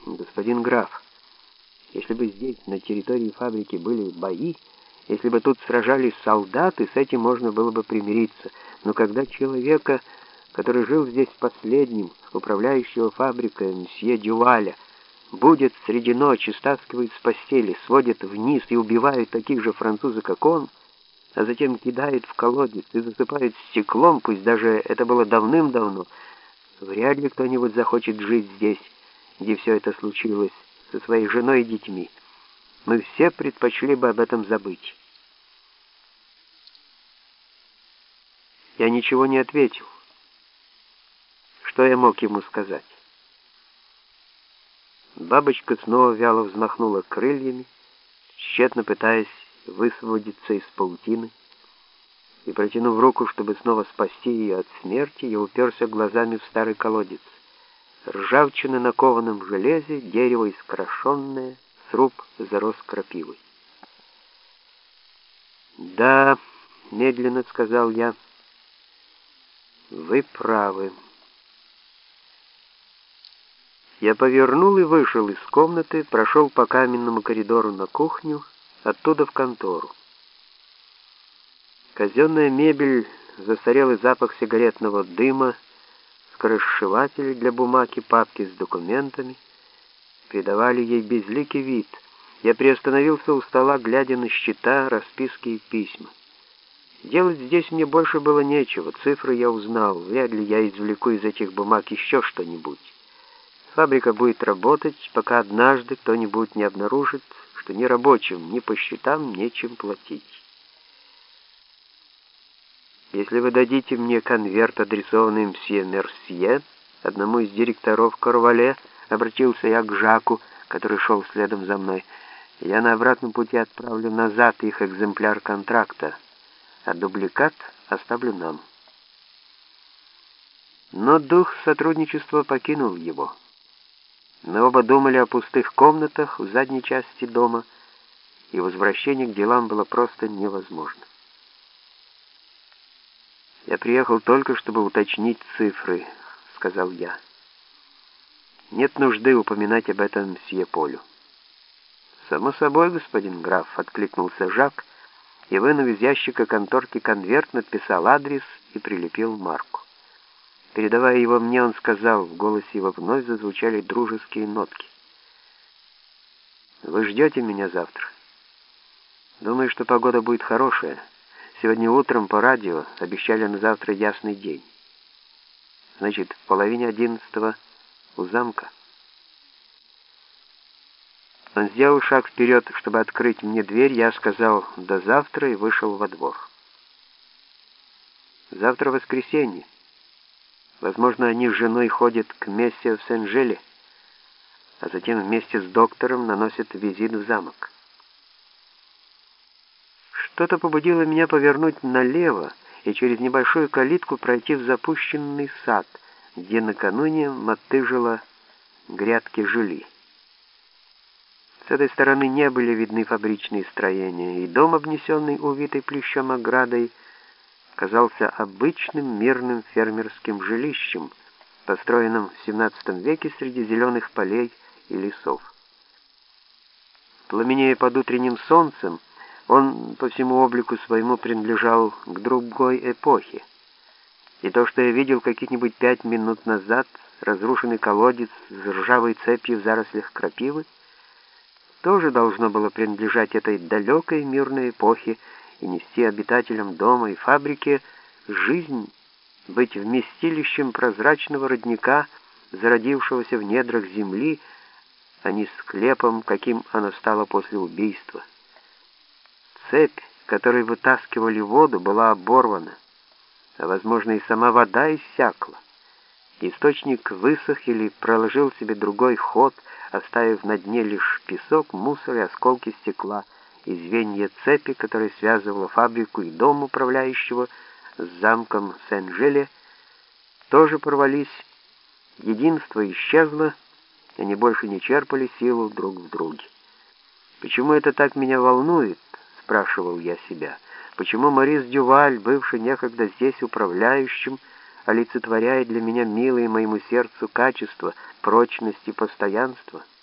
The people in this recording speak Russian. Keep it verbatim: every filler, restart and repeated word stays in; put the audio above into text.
Господин граф, если бы здесь, на территории фабрики, были бои, если бы тут сражались солдаты, с этим можно было бы примириться. Но когда человека, который жил здесь последним, управляющего фабрикой, мсье Дюваля, будет среди ночи, стаскивают с постели, сводят вниз и убивают таких же французов, как он, а затем кидают в колодец и засыпают стеклом, пусть даже это было давным-давно, вряд ли кто-нибудь захочет жить здесь, где все это случилось, со своей женой и детьми. Мы все предпочли бы об этом забыть. Я ничего не ответил. Что я мог ему сказать? Бабочка снова вяло взмахнула крыльями, тщетно пытаясь высвободиться из паутины, и, протянув руку, чтобы снова спасти ее от смерти, я уперся глазами в старый колодец. Ржавчина на кованом железе, дерево искрошенное, сруб зарос крапивой. «Да», — медленно сказал я, — «вы правы». Я повернул и вышел из комнаты, прошел по каменному коридору на кухню, оттуда в контору. Казенная мебель, застарелый запах сигаретного дыма, скоросшиватели для бумаги, папки с документами придавали ей безликий вид. Я приостановился у стола, глядя на счета, расписки и письма. Делать здесь мне больше было нечего, цифры я узнал, вряд ли я извлеку из этих бумаг еще что-нибудь. Фабрика будет работать, пока однажды кто-нибудь не обнаружит, что ни рабочим, ни по счетам нечем платить. Если вы дадите мне конверт, адресованный мсье Мерсье, одному из директоров Корвале, обратился я к Жаку, который шел следом за мной, я на обратном пути отправлю назад их экземпляр контракта, а дубликат оставлю нам. Но дух сотрудничества покинул его. Мы оба думали о пустых комнатах в задней части дома, и возвращение к делам было просто невозможно. «Я приехал только, чтобы уточнить цифры», — сказал я. «Нет нужды упоминать об этом мсье Полю». «Само собой, господин граф», — откликнулся Жак, и, вынув из ящика конторки конверт, написал адрес и прилепил марку. Передавая его мне, он сказал, в голосе его вновь зазвучали дружеские нотки: «Вы ждете меня завтра? Думаю, что погода будет хорошая. Сегодня утром по радио обещали на завтра ясный день. Значит, в половине одиннадцатого у замка». Он сделал шаг вперед, чтобы открыть мне дверь. Я сказал «до завтра» и вышел во двор. Завтра воскресенье. Возможно, они с женой ходят к мессе в Сен-Желе, а затем вместе с доктором наносят визит в замок. Что-то побудило меня повернуть налево и через небольшую калитку пройти в запущенный сад, где накануне мотыжила грядки жили. С этой стороны не были видны фабричные строения, и дом, обнесенный увитой плющом оградой, казался обычным мирным фермерским жилищем, построенным в семнадцатом веке среди зеленых полей и лесов. Пламенея под утренним солнцем, он по всему облику своему принадлежал к другой эпохе. И то, что я видел каких-нибудь пять минут назад, разрушенный колодец с ржавой цепью в зарослях крапивы, тоже должно было принадлежать этой далекой мирной эпохе и нести обитателям дома и фабрики жизнь, быть вместилищем прозрачного родника, зародившегося в недрах земли, а не склепом, каким оно стало после убийства. Цепь, которой вытаскивали воду, была оборвана, а, возможно, и сама вода иссякла. Источник высох или проложил себе другой ход, оставив на дне лишь песок, мусор и осколки стекла, и звенья цепи, которая связывала фабрику и дом управляющего с замком Сен-Желе, тоже порвались, единство исчезло, они больше не черпали силу друг в друге. «Почему это так меня волнует?» — спрашивал я себя. «Почему Морис Дюваль, бывший некогда здесь управляющим, олицетворяет для меня милые моему сердцу качества, прочность и постоянство?»